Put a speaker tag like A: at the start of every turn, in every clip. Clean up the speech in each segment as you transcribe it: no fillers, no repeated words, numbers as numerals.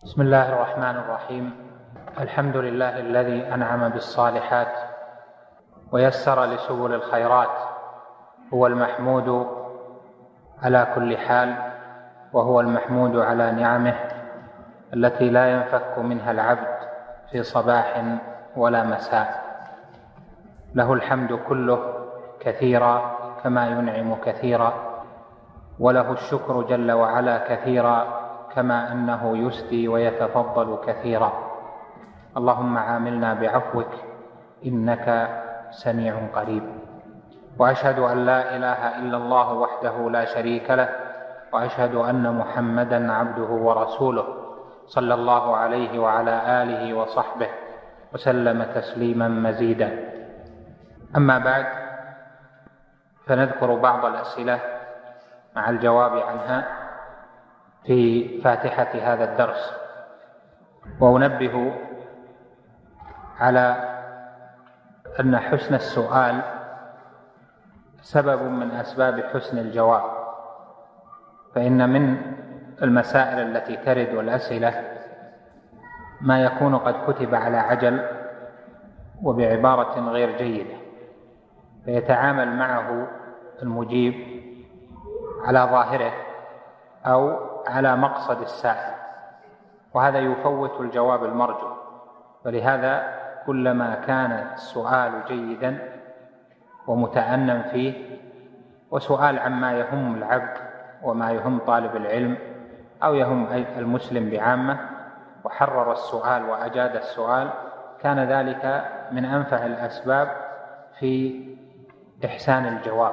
A: بسم الله الرحمن الرحيم. الحمد لله الذي أنعم بالصالحات ويسر لسبل الخيرات، هو المحمود على كل حال، وهو المحمود على نعمه التي لا ينفك منها العبد في صباح ولا مساء. له الحمد كله كثيرا كما ينعم كثيرا، وله الشكر جل وعلا كثيرا كما أنه يسدي ويتفضل كثيرا. اللهم عاملنا بعفوك إنك سميع قريب. وأشهد أن لا إله إلا الله وحده لا شريك له، وأشهد أن محمدا عبده ورسوله صلى الله عليه وعلى آله وصحبه وسلم تسليما مزيدا. أما بعد، فنذكر بعض الأسئلة مع الجواب عنها في فاتحة هذا الدرس. وأنبه على أن حسن السؤال سبب من أسباب حسن الجواب، فإن من المسائل التي ترد والأسئلة ما يكون قد كتب على عجل وبعبارة غير جيدة، فيتعامل معه المجيب على ظاهره أو على مقصد السائل، وهذا يفوت الجواب المرجو. ولهذا كلما كان السؤال جيدا ومتأنٍ فيه، وسؤال عما يهم العبد وما يهم طالب العلم أو يهم المسلم بعامة، وحرر السؤال وأجاد السؤال، كان ذلك من أنفع الأسباب في إحسان الجواب.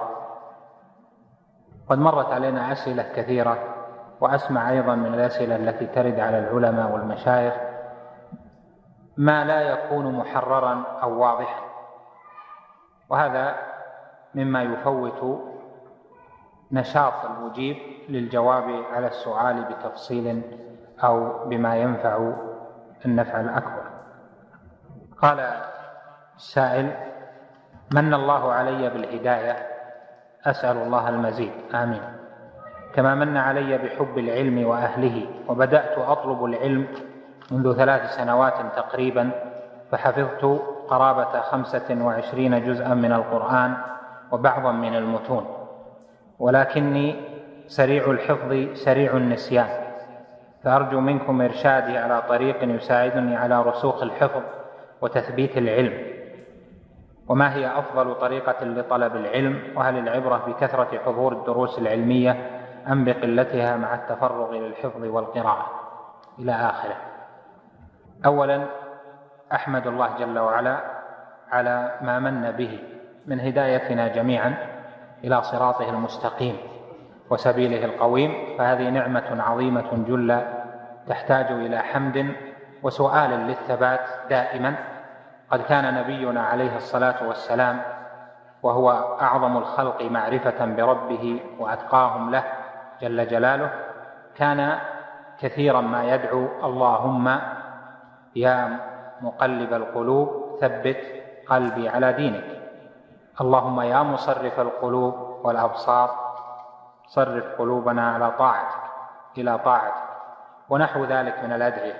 A: قد مرت علينا أسئلة كثيرة، وأسمع أيضا من الأسئلة التي ترد على العلماء والمشايخ ما لا يكون محررا أو واضحا، وهذا مما يفوت نشاط المجيب للجواب على السؤال بتفصيل أو بما ينفع النفع الأكبر. قال السائل: من الله علي بالهداية، أسأل الله المزيد، آمين. كما من علي بحب العلم وأهله، وبدأت أطلب العلم منذ 3 سنوات تقريبا، فحفظت قرابة 25 جزءا من القرآن وبعضا من المتون، ولكني سريع الحفظ سريع النسيان، فأرجو منكم إرشادي على طريق يساعدني على رسوخ الحفظ وتثبيت العلم. وما هي أفضل طريقة لطلب العلم؟ وهل العبرة بكثرة حضور الدروس العلمية أم بقلتها مع التفرغ للحفظ والقراءة؟ إلى آخره. أولا، أحمد الله جل وعلا على ما من به من هدايتنا جميعا إلى صراطه المستقيم وسبيله القويم، فهذه نعمة عظيمة جلة تحتاج إلى حمد وسؤال للثبات دائما. قد كان نبينا عليه الصلاة والسلام، وهو أعظم الخلق معرفة بربه وأتقاهم له جل جلاله، كان كثيرا ما يدعو: اللهم يا مقلب القلوب ثبت قلبي على دينك، اللهم يا مصرف القلوب والأبصار صرف قلوبنا على طاعتك إلى طاعتك، ونحو ذلك من الأدعية.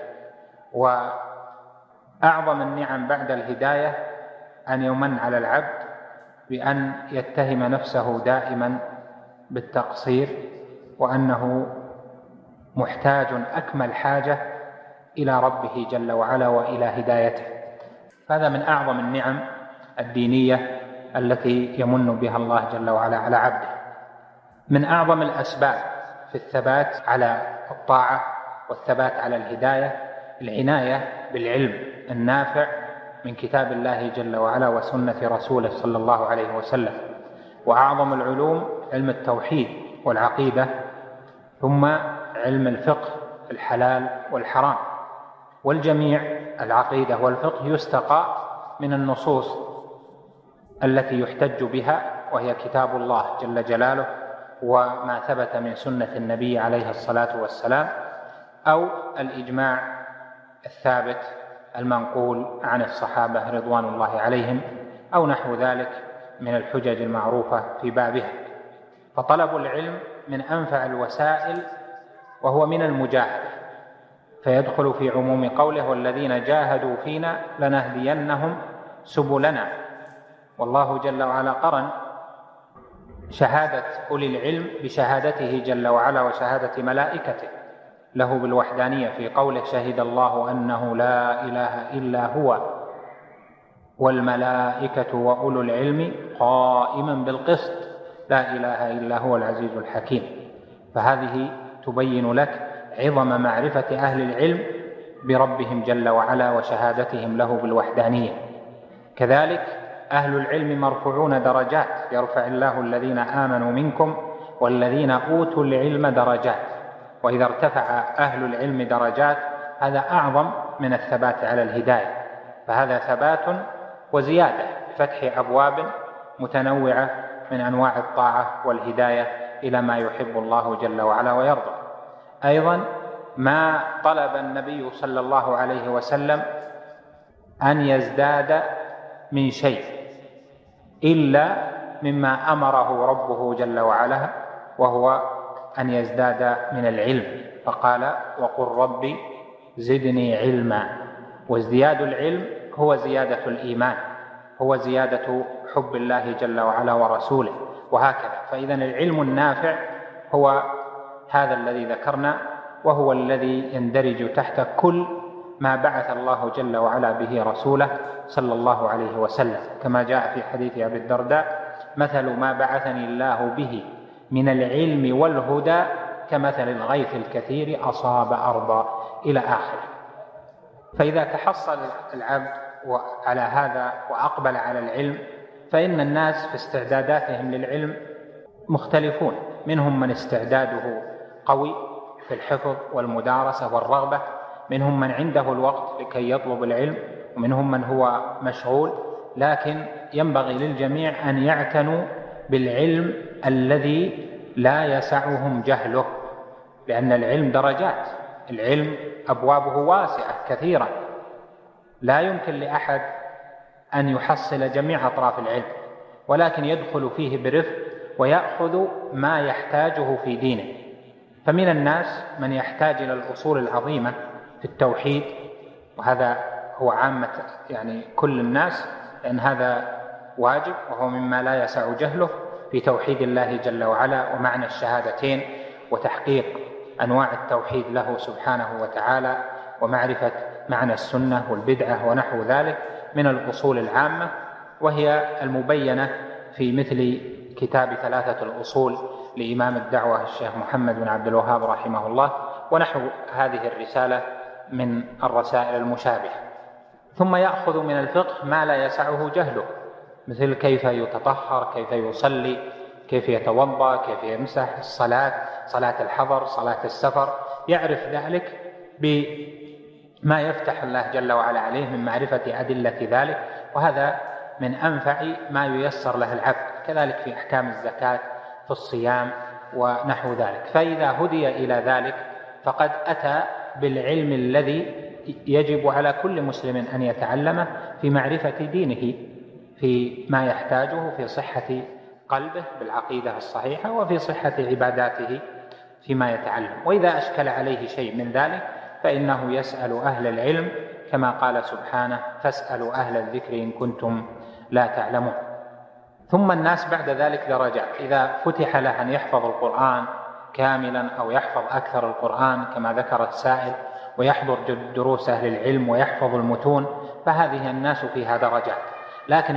A: وأعظم النعم بعد الهداية أن يمن على العبد بأن يتهم نفسه دائما بالتقصير، وأنه محتاج أكمل حاجة إلى ربه جل وعلا وإلى هدايته. هذا من أعظم النعم الدينية التي يمن بها الله جل وعلا على عبده. من أعظم الأسباب في الثبات على الطاعة والثبات على الهداية العناية بالعلم النافع من كتاب الله جل وعلا وسنة رسوله صلى الله عليه وسلم. وأعظم العلوم علم التوحيد والعقيدة، ثم علم الفقه الحلال والحرام. والجميع العقيدة والفقه يستقى من النصوص التي يحتج بها، وهي كتاب الله جل جلاله وما ثبت من سنة النبي عليه الصلاة والسلام، أو الإجماع الثابت المنقول عن الصحابة رضوان الله عليهم، أو نحو ذلك من الحجج المعروفة في بابها. فطلب العلم من أنفع الوسائل، وهو من المجاهدة، فيدخل في عموم قوله والذين جاهدوا فينا لنهدينهم سبلنا. والله جل وعلا قرن شهادة أولي العلم بشهادته جل وعلا وشهادة ملائكته له بالوحدانية في قوله شهد الله أنه لا إله إلا هو والملائكة وأولو العلم قائما بالقسط لا إله إلا هو العزيز الحكيم. فهذه تبين لك عظم معرفة أهل العلم بربهم جل وعلا وشهادتهم له بالوحدانية. كذلك أهل العلم مرفوعون درجات، يرفع الله الذين آمنوا منكم والذين أوتوا العلم درجات. وإذا ارتفع أهل العلم درجات هذا أعظم من الثبات على الهداية، فهذا ثبات وزيادة بفتح أبواب متنوعة من أنواع الطاعة والهداية إلى ما يحب الله جل وعلا ويرضى. أيضا ما طلب النبي صلى الله عليه وسلم أن يزداد من شيء إلا مما أمره ربه جل وعلا، وهو أن يزداد من العلم، فقال وقل رب زدني علما. وازدياد العلم هو زيادة الإيمان، هو زيادة حب الله جل وعلا ورسوله، وهكذا. فإذا العلم النافع هو هذا الذي ذكرنا، وهو الذي يندرج تحت كل ما بعث الله جل وعلا به رسوله صلى الله عليه وسلم، كما جاء في حديث أبي الدرداء مثل ما بعثني الله به من العلم والهدى كمثل الغيث الكثير أصاب أرضا إلى آخره. فإذا تحصل العبد على هذا وأقبل على العلم، فإن الناس في استعداداتهم للعلم مختلفون، منهم من استعداده قوي في الحفظ والمدارسة والرغبة، منهم من عنده الوقت لكي يطلب العلم، ومنهم من هو مشغول. لكن ينبغي للجميع أن يعتنوا بالعلم الذي لا يسعهم جهله، لأن العلم درجات، العلم أبوابه واسعة كثيرة، لا يمكن لأحد أن يحصل جميع أطراف العلم، ولكن يدخل فيه برفق ويأخذ ما يحتاجه في دينه. فمن الناس من يحتاج إلى الأصول العظيمة في التوحيد، وهذا هو عامة يعني كل الناس، لأن هذا واجب وهو مما لا يسع جهله في توحيد الله جل وعلا ومعنى الشهادتين وتحقيق أنواع التوحيد له سبحانه وتعالى، ومعرفة معنى السنة والبدعة ونحو ذلك من الأصول العامة، وهي المبينة في مثل كتاب 3 الأصول لإمام الدعوة الشيخ محمد بن عبد الوهاب رحمه الله، ونحو هذه الرسالة من الرسائل المشابهة. ثم يأخذ من الفقه ما لا يسعه جهله، مثل كيف يتطهر، كيف يصلي، كيف يتوضأ، كيف يمسح، الصلاة، صلاة الحضر، صلاة السفر، يعرف ذلك بما يفتح الله جل وعلا عليه من معرفة أدلة ذلك، وهذا من أنفع ما ييسر له العبد. كذلك في أحكام الزكاة، في الصيام ونحو ذلك. فإذا هدي إلى ذلك فقد أتى بالعلم الذي يجب على كل مسلم أن يتعلمه في معرفة دينه، في ما يحتاجه في صحة قلبه بالعقيدة الصحيحة، وفي صحة عباداته فيما يتعلم. وإذا أشكل عليه شيء من ذلك فإنه يسأل أهل العلم، كما قال سبحانه فاسألوا أهل الذكر إن كنتم لا تعلمون. ثم الناس بعد ذلك درجات، إذا فتح له أن يحفظ القرآن كاملا أو يحفظ أكثر القرآن كما ذكر السائل، ويحضر دروس أهل العلم ويحفظ المتون، فهذه الناس فيها درجات. لكن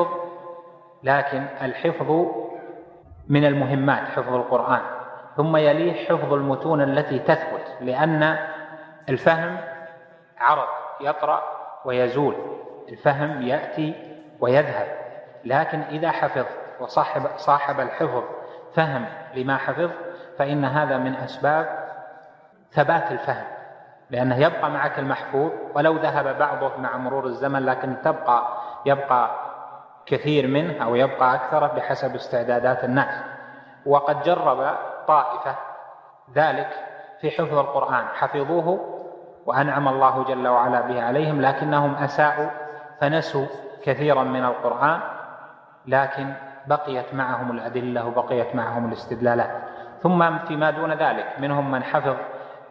A: الحفظ من المهمات، حفظ القرآن، ثم يليه حفظ المتون التي تثبت، لأن الفهم عرض يطرأ ويزول، الفهم يأتي ويذهب. لكن إذا حفظ وصاحب الحفظ فهم لما حفظ، فإن هذا من أسباب ثبات الفهم، لأنه يبقى معك المحفوظ ولو ذهب بعضه مع مرور الزمن، لكن يبقى كثير منه أو يبقى أكثر بحسب استعدادات الناس. وقد جرب طائفة ذلك في حفظ القرآن، حفظوه وأنعم الله جل وعلا به عليهم، لكنهم أساءوا فنسوا كثيرا من القرآن، لكن بقيت معهم الأدلة وبقيت معهم الاستدلالات. ثم فيما دون ذلك منهم من حفظ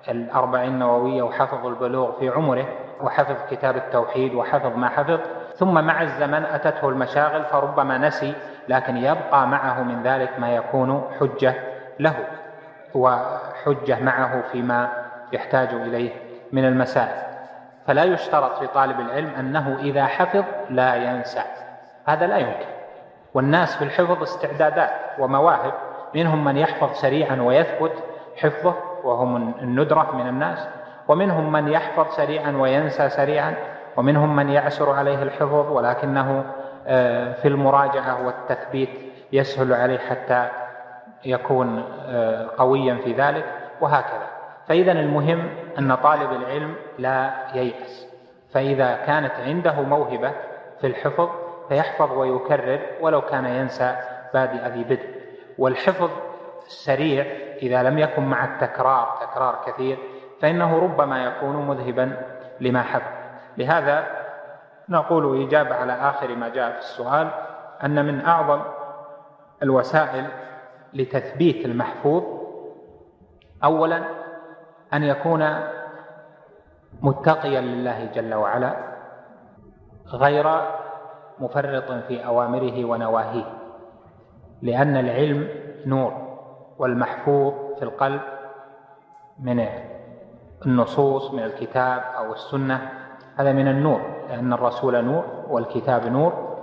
A: الأربعين النووية وحفظ البلوغ في عمره وحفظ كتاب التوحيد وحفظ ما حفظ، ثم مع الزمن أتته المشاغل فربما نسي، لكن يبقى معه من ذلك ما يكون حجة له وحجة معه فيما يحتاج إليه من المسائل. فلا يشترط في طالب العلم أنه إذا حفظ لا ينسى، هذا لا يمكن. والناس في الحفظ استعدادات ومواهب، منهم من يحفظ سريعا ويثبت حفظه وهم الندرة من الناس، ومنهم من يحفظ سريعا وينسى سريعا، ومنهم من يعسر عليه الحفظ ولكنه في المراجعة والتثبيت يسهل عليه حتى يكون قويا في ذلك، وهكذا. فإذا المهم أن طالب العلم لا ييأس، فإذا كانت عنده موهبة في الحفظ فيحفظ ويكرر ولو كان ينسى بادئ ذي بدء. والحفظ السريع إذا لم يكن مع التكرار تكرار كثير فإنه ربما يكون مذهبا لما حفظ. لهذا نقول إجابة على آخر ما جاء في السؤال أن من أعظم الوسائل لتثبيت المحفوظ أولا أن يكون متقيا لله جل وعلا غير مفرط في أوامره ونواهيه، لأن العلم نور، والمحفوظ في القلب من النصوص من الكتاب أو السنة هذا من النور، لأن الرسول نور والكتاب نور.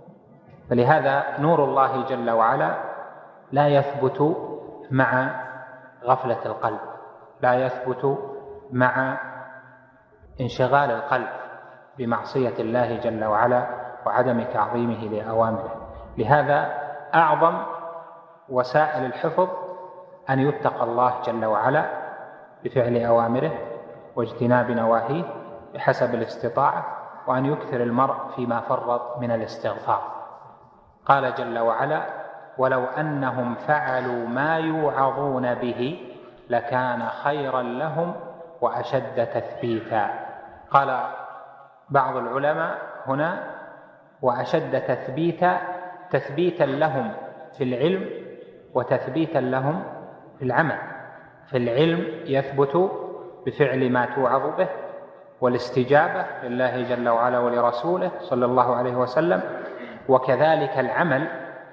A: فلهذا نور الله جل وعلا لا يثبت مع غفلة القلب، لا يثبت مع انشغال القلب بمعصية الله جل وعلا وعدم تعظيمه لأوامره. لهذا أعظم وسائل الحفظ أن يتقى الله جل وعلا بفعل أوامره واجتناب نواهيه بحسب الاستطاعة، وأن يكثر المرء فيما فرط من الاستغفار. قال جل وعلا: ولو أنهم فعلوا ما يوعظون به لكان خيرا لهم وأشد تثبيتا. قال بعض العلماء هنا وأشد تثبيتا، تثبيتا لهم في العلم وتثبيتا لهم في العمل. في العلم يثبت بفعل ما توعظ به والاستجابة لله جل وعلا ولرسوله صلى الله عليه وسلم، وكذلك العمل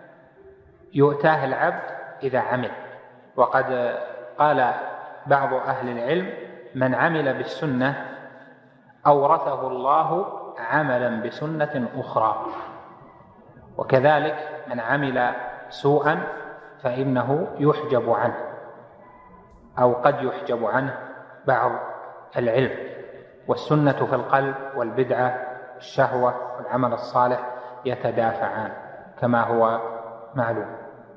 A: يؤتاه العبد إذا عمل. وقد قال بعض أهل العلم: من عمل بالسنة أورثه الله عملا بسنة أخرى، وكذلك من عمل سوءا فإنه يحجب عنه أو قد يحجب عنه بعض العلم. والسنة في القلب والبدعة الشهوة والعمل الصالح يتدافعان كما هو معلوم.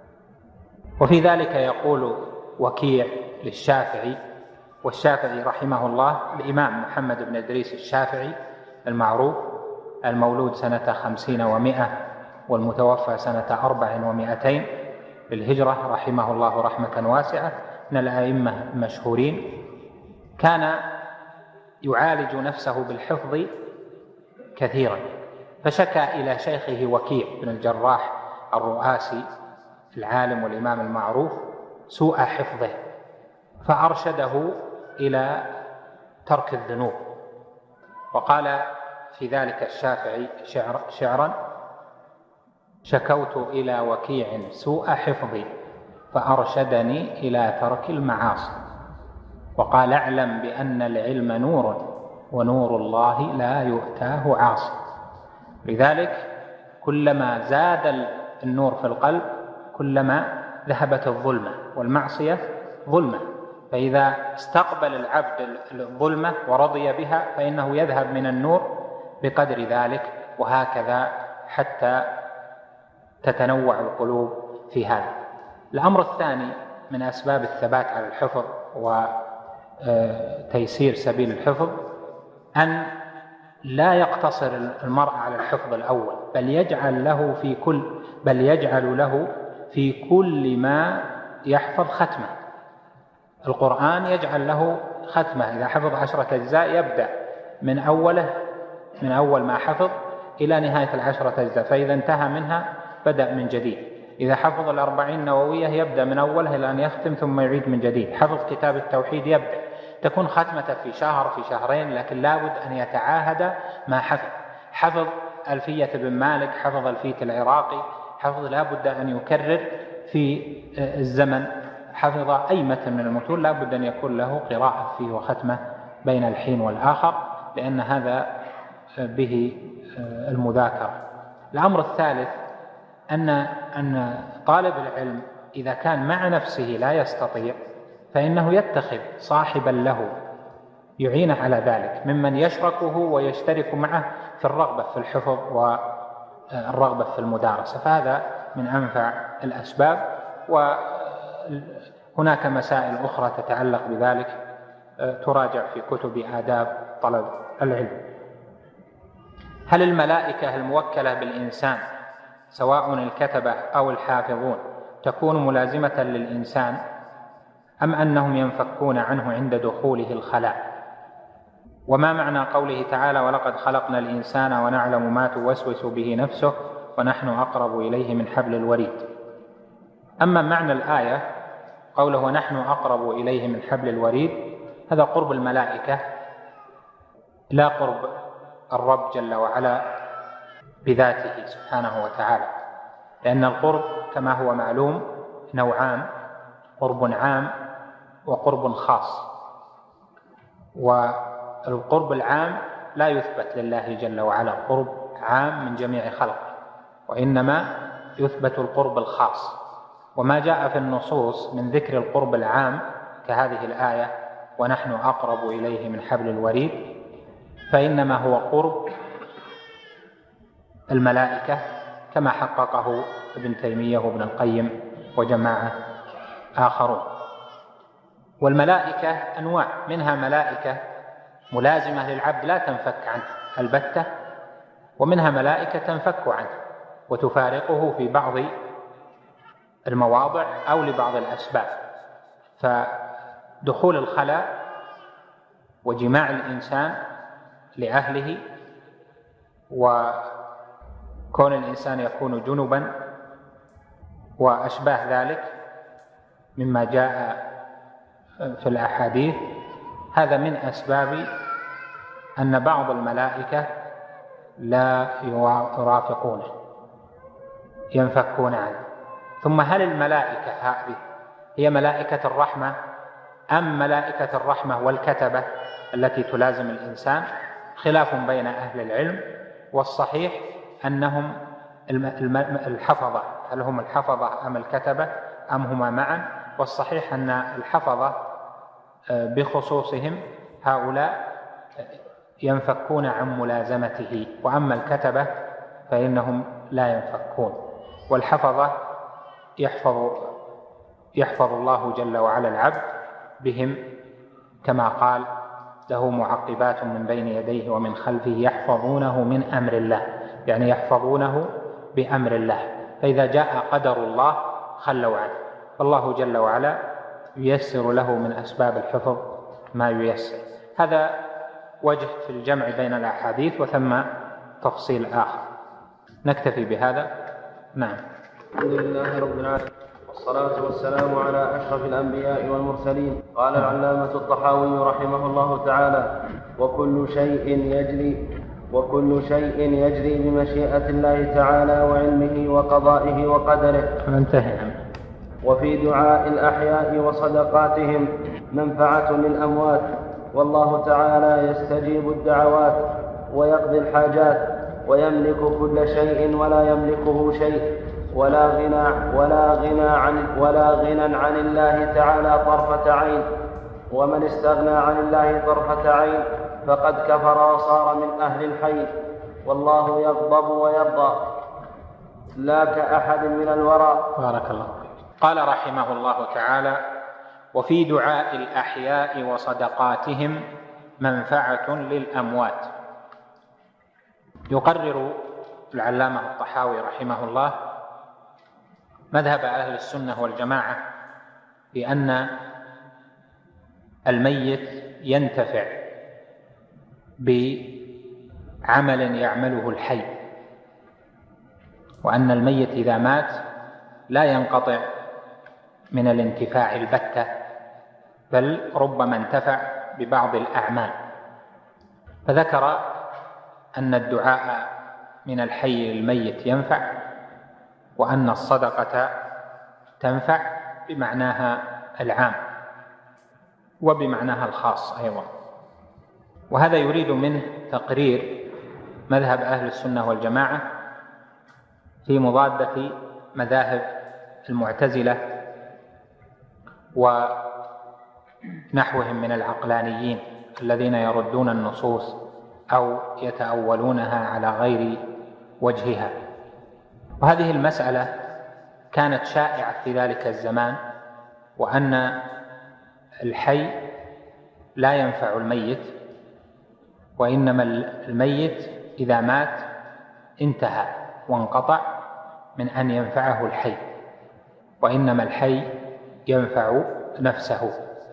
A: وفي ذلك يقول وكيع للشافعي، والشافعي رحمه الله الإمام محمد بن إدريس الشافعي المعروف المولود سنة 50 و100 والمتوفى سنة 400 للهجرة رحمه الله رحمة واسعة، من الأئمة المشهورين، كان يعالج نفسه بالحفظ كثيرا، فشكى إلى شيخه وكيع بن الجراح الرؤاسي العالم والإمام المعروف سوء حفظه، فأرشده إلى ترك الذنوب. وقال في ذلك الشافعي شعرا: شكوت إلى وكيع سوء حفظي فأرشدني إلى ترك المعاصي. وقال: اعلم بأن العلم نور ونور الله لا يؤتاه عاصي. لذلك كلما زاد النور في القلب كلما ذهبت الظلمة، والمعصية ظلمة، فإذا استقبل العبد الظلمة ورضي بها فإنه يذهب من النور بقدر ذلك، وهكذا حتى تتنوع القلوب في هذا. الأمر الثاني من أسباب الثبات على الحفظ وتيسير سبيل الحفظ أن لا يقتصر المرء على الحفظ الأول، بل يجعل له في كل ما يحفظ ختمة. القرآن يجعل له ختمة، إذا حفظ 10 أجزاء يبدأ من أول ما حفظ إلى نهاية 10 أجزاء، فإذا انتهى منها بدأ من جديد. إذا حفظ 40 نووية يبدأ من أولها إلى أن يختم ثم يعيد من جديد. حفظ كتاب التوحيد يبدأ تكون ختمة في شهر في شهرين، لكن لابد أن يتعاهد ما حفظ ألفية بن مالك، حفظ ألفية العراقي، حفظ لابد أن يكرر في الزمن، حفظ أي متن من المتون لابد أن يكون له قراءة فيه وختمة بين الحين والآخر، لأن هذا به المذاكرة. الأمر الثالث أن طالب العلم إذا كان مع نفسه لا يستطيع فإنه يتخذ صاحبا له يعين على ذلك ممن يشركه ويشترك معه في الرغبة في الحفظ والرغبة في المدارسة، فهذا من أنفع الأسباب. وهناك مسائل أخرى تتعلق بذلك تراجع في كتب آداب طلب العلم. هل الملائكة الموكلة بالإنسان سواء الكتبة أو الحافظون تكون ملازمة للإنسان أم أنهم ينفكون عنه عند دخوله الخلاء؟ وما معنى قوله تعالى ولقد خلقنا الإنسان ونعلم ما توسوس به نفسه ونحن أقرب إليه من حبل الوريد؟ أما معنى الآية قوله ونحن أقرب إليه من حبل الوريد، هذا قرب الملائكة لا قرب الرب جل وعلا بذاته سبحانه وتعالى، لأن القرب كما هو معلوم نوعان: قرب عام وقرب خاص. والقرب العام لا يثبت لله جل وعلا قرب عام من جميع خلقه، وإنما يثبت القرب الخاص. وما جاء في النصوص من ذكر القرب العام كهذه الآية ونحن أقرب إليه من حبل الوريد، فإنما هو قرب الملائكة كما حققه ابن تيمية وابن القيم وجماعة آخرون. والملائكة أنواع، منها ملائكة ملازمة للعبد لا تنفك عنه البتة، ومنها ملائكة تنفك عنه وتفارقه في بعض المواضع أو لبعض الأسباب. فدخول الخلاء وجماع الإنسان لأهله وكون الإنسان يكون جنبا وأشباه ذلك مما جاء في الأحاديث، هذا من أسباب أن بعض الملائكة لا يرافقونه ينفكون عنه. ثم هل الملائكة هذه هي ملائكة الرحمة أم ملائكة الرحمة والكتبة التي تلازم الإنسان؟ خلاف بين أهل العلم، والصحيح أنهم الحفظة، هل هم الحفظة أم الكتبة أم هما معا؟ والصحيح أن الحفظة بخصوصهم هؤلاء ينفكون عن ملازمته، وأما الكتبة فإنهم لا ينفكون. والحفظة يحفظ الله جل وعلا العبد بهم كما قال له معقبات من بين يديه ومن خلفه يحفظونه من أمر الله، يعني يحفظونه بأمر الله، فإذا جاء قدر الله خلوا عنه، فالله جل وعلا ييسر له من أسباب الحفظ ما ييسر. هذا وجه في الجمع بين الأحاديث، وثم تفصيل آخر. نكتفي بهذا. نعم.
B: الحمد لله رب العالمين، والصلاة والسلام على أشرف الأنبياء والمرسلين. قال العلامة الطحاوي رحمه الله تعالى: وكل شيء يجري بمشيئة الله تعالى وعلمه وقضائه وقدره. وفي دعاء الأحياء وصدقاتهم منفعة للأموات، والله تعالى يستجيب الدعوات ويقضي الحاجات، ويملك كل شيء ولا يملكه شيء، ولا غنى عن الله تعالى طرفة عين. ومن استغنى عن الله طرفة عين فقد كفر وصار من أهل الحي، والله يغضب ويرضى لا كأحد من الورى.
A: بارك الله. قال رحمه الله تعالى: وفي دعاء الأحياء وصدقاتهم منفعة للأموات. يقرر العلامة الطحاوي رحمه الله مذهب أهل السنة والجماعة بأن الميت ينتفع بعمل يعمله الحي، وأن الميت إذا مات لا ينقطع من الانتفاع البتة، بل ربما انتفع ببعض الأعمال، فذكر أن الدعاء من الحي للميت ينفع، وأن الصدقة تنفع بمعناها العام وبمعناها الخاص أيضا. وهذا يريد منه تقرير مذهب أهل السنة والجماعة في مضادة مذاهب المعتزلة ونحوهم من العقلانيين الذين يردون النصوص أو يتأولونها على غير وجهها. وهذه المسألة كانت شائعة في ذلك الزمان، وأن الحي لا ينفع الميت، وإنما الميت إذا مات انتهى وانقطع من أن ينفعه الحي، وإنما الحي ينفع نفسه.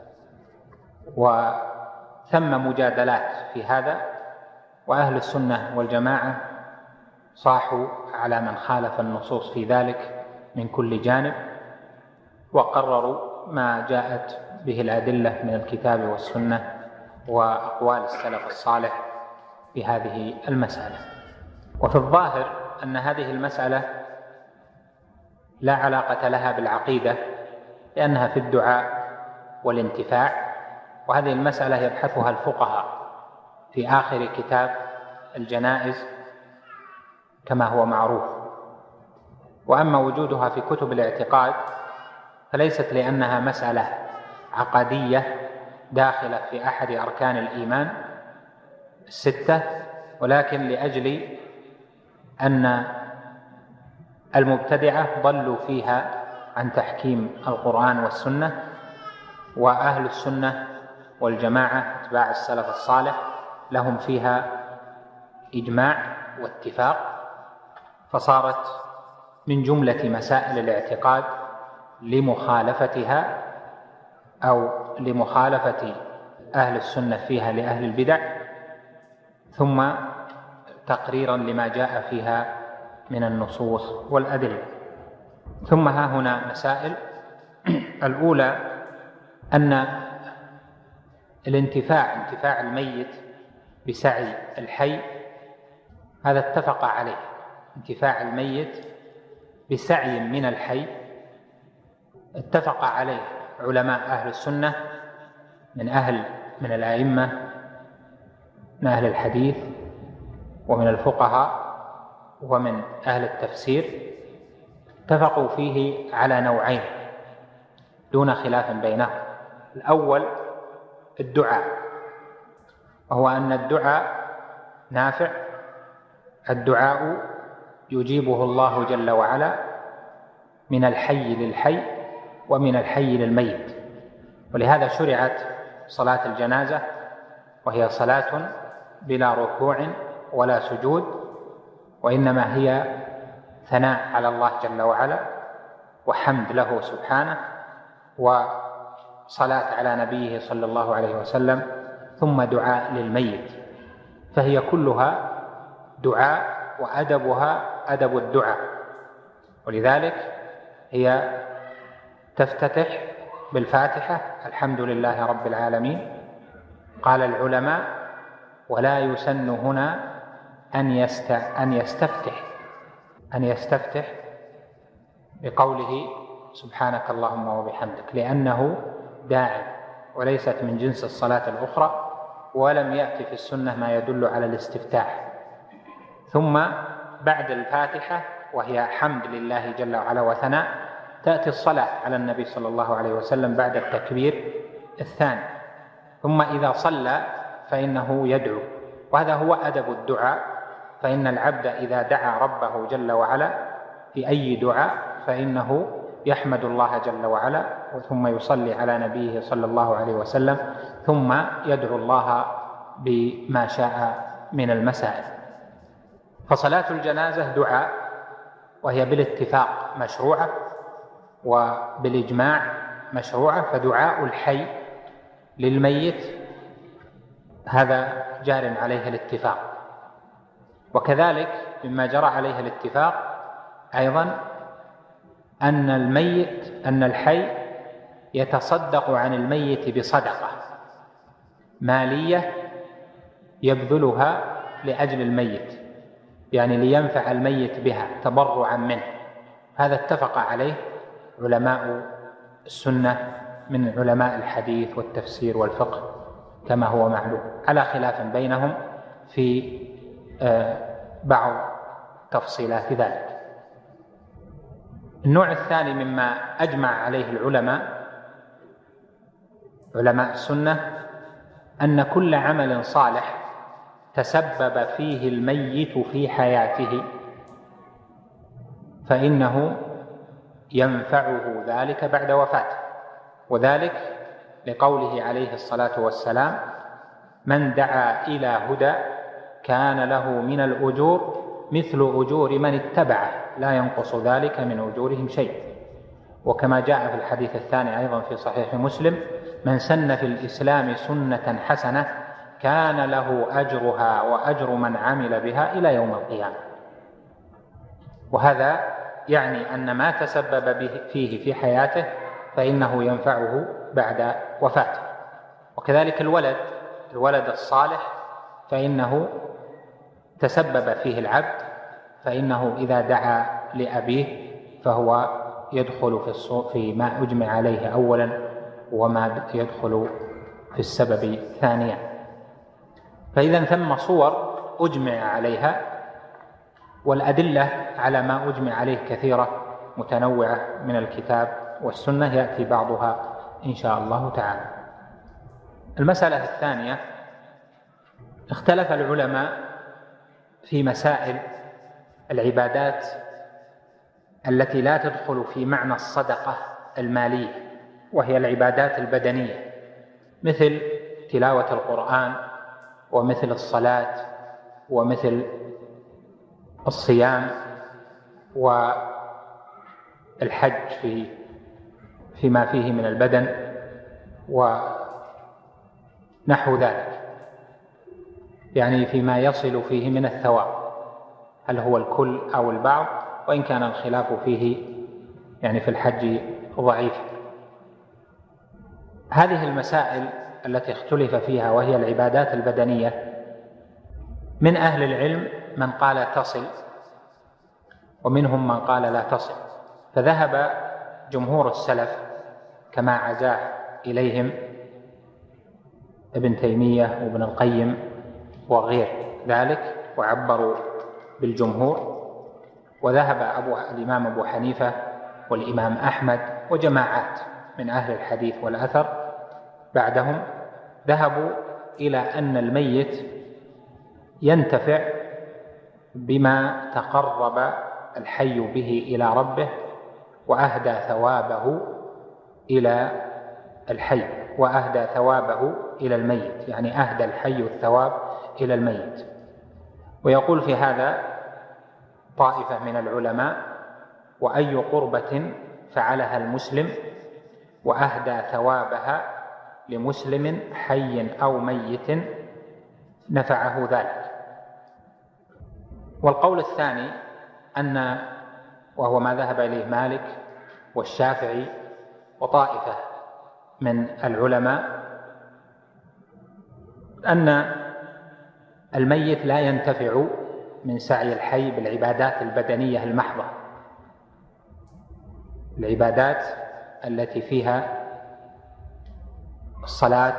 A: وثم مجادلات في هذا، وأهل السنة والجماعة صاحوا على من خالف النصوص في ذلك من كل جانب، وقرروا ما جاءت به الأدلة من الكتاب والسنة وأقوال السلف الصالح في هذه المسألة. وفي الظاهر أن هذه المسألة لا علاقة لها بالعقيدة، لأنها في الدعاء والانتفاع، وهذه المسألة يبحثها الفقهاء في آخر كتاب الجنائز كما هو معروف. وأما وجودها في كتب الاعتقاد فليست لأنها مسألة عقدية داخلة في أحد أركان الإيمان الستة، ولكن لأجل أن المبتدعة ضلوا فيها عن تحكيم القرآن والسنة، وأهل السنة والجماعة اتباع السلف الصالح لهم فيها إجماع واتفاق، فصارت من جملة مسائل الاعتقاد لمخالفتها أو لمخالفة أهل السنة فيها لأهل البدع، ثم تقريرا لما جاء فيها من النصوص والأدلة. ثم ها هنا مسائل. الأولى أن انتفاع الميت بسعي الحي، هذا اتفق عليه. انتفاع الميت بسعي من الحي اتفق عليه علماء أهل السنة من الأئمة، من أهل الحديث ومن الفقهاء ومن أهل التفسير، اتفقوا فيه على نوعين دون خلاف بينهم. الأول الدعاء، وهو أن الدعاء نافع، الدعاء يجيبه الله جل وعلا من الحي للحي ومن الحي للميت. ولهذا شرعت صلاة الجنازة، وهي صلاة بلا ركوع ولا سجود، وإنما هي ثناء على الله جل وعلا وحمد له سبحانه وصلاة على نبيه صلى الله عليه وسلم، ثم دعاء للميت، فهي كلها دعاء وأدبها أدب الدعاء. ولذلك هي تفتتح بالفاتحة الحمد لله رب العالمين. قال العلماء: ولا يسن هنا أن يستفتح بقوله سبحانك اللهم وبحمدك، لأنه داعٍ وليست من جنس الصلاة الأخرى، ولم يأتي في السنة ما يدل على الاستفتاح. ثم بعد الفاتحة، وهي حمد لله جل وعلا وثناء، تأتي الصلاة على النبي صلى الله عليه وسلم بعد التكبير الثاني. ثم إذا صلى فإنه يدعو، وهذا هو أدب الدعاء. فإن العبد إذا دعا ربه جل وعلا في أي دعاء فإنه يحمد الله جل وعلا، ثم يصلي على نبيه صلى الله عليه وسلم، ثم يدعو الله بما شاء من المسائل. فصلاة الجنازة دعاء، وهي بالاتفاق مشروعة وبالإجماع مشروعة. فدعاء الحي للميت هذا جار عليه الاتفاق. وكذلك مما جرى عليه الاتفاق أيضا أن الحي يتصدق عن الميت بصدقة، مالية يبذلها لأجل الميت، يعني لينفع الميت بها تبرعا منه. هذا اتفق عليه علماء السنة من علماء الحديث والتفسير والفقه كما هو معلوم، على خلاف بينهم في بعض تفصيلات ذلك. النوع الثاني مما أجمع عليه علماء السنة أن كل عمل صالح تسبب فيه الميت في حياته فإنه ينفعه ذلك بعد وفاته، وذلك لقوله عليه الصلاة والسلام: من دعا إلى هدى كان له من الأجور مثل أجور من اتبعه لا ينقص ذلك من أجورهم شيء. وكما جاء في الحديث الثاني أيضا في صحيح مسلم: من سن في الإسلام سنة حسنة كان له أجرها وأجر من عمل بها إلى يوم القيامة. وهذا يعني أن ما تسبب فيه في حياته فإنه ينفعه بعد وفاته. وكذلك الولد الصالح فإنه تسبب فيه العبد، فإنه إذا دعا لأبيه فهو يدخل في ما أجمع عليه أولا وما يدخل في السبب ثانيا. فإذا ثم صور أجمع عليها، والأدلة على ما أجمع عليه كثيرة متنوعة من الكتاب والسنة، يأتي بعضها إن شاء الله تعالى. المسألة الثانية: اختلف العلماء في مسائل العبادات التي لا تدخل في معنى الصدقة المالية، وهي العبادات البدنية مثل تلاوة القرآن ومثل الصلاة ومثل الصيام والحج فيما فيه من البدن ونحو ذلك، يعني فيما يصل فيه من الثواب، هل هو الكل أو البعض، وإن كان الخلاف فيه يعني في الحج ضعيف. هذه المسائل التي اختلف فيها وهي العبادات البدنية، من أهل العلم من قال تصل ومنهم من قال لا تصل، فذهب جمهور السلف كما عزاه إليهم ابن تيمية وابن القيم وغير ذلك وعبروا بالجمهور، وذهب الإمام أبو حنيفة والإمام أحمد وجماعات من أهل الحديث والأثر بعدهم ذهبوا إلى أن الميت ينتفع بما تقرب الحي به إلى ربه وأهدى ثوابه إلى الحي وأهدى ثوابه إلى الميت، يعني أهدى الحي الثواب إلى الميت. ويقول في هذا طائفة من العلماء: وأي قربة فعلها المسلم وأهدى ثوابها لمسلم حي أو ميت نفعه ذلك. والقول الثاني وهو ما ذهب إليه مالك والشافعي وطائفة من العلماء، أن الميت لا ينتفع من سعي الحي بالعبادات البدنية المحضة، العبادات التي فيها الصلاة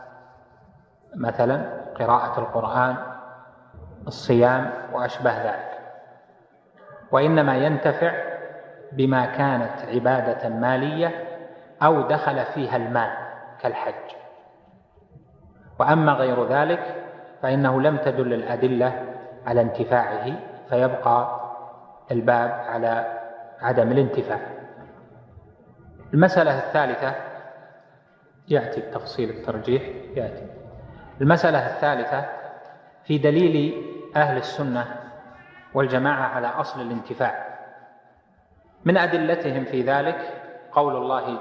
A: مثلا، قراءة القرآن، الصيام وأشبه ذلك، وإنما ينتفع بما كانت عبادة مالية أو دخل فيها المال كالحج. وأما غير ذلك فإنه لم تدل الأدلة على انتفاعه، فيبقى الباب على عدم الانتفاع. المسألة الثالثة يأتي التفصيل الترجيح يأتي. المسألة الثالثة في دليل أهل السنة والجماعة على أصل الانتفاع. من أدلتهم في ذلك قول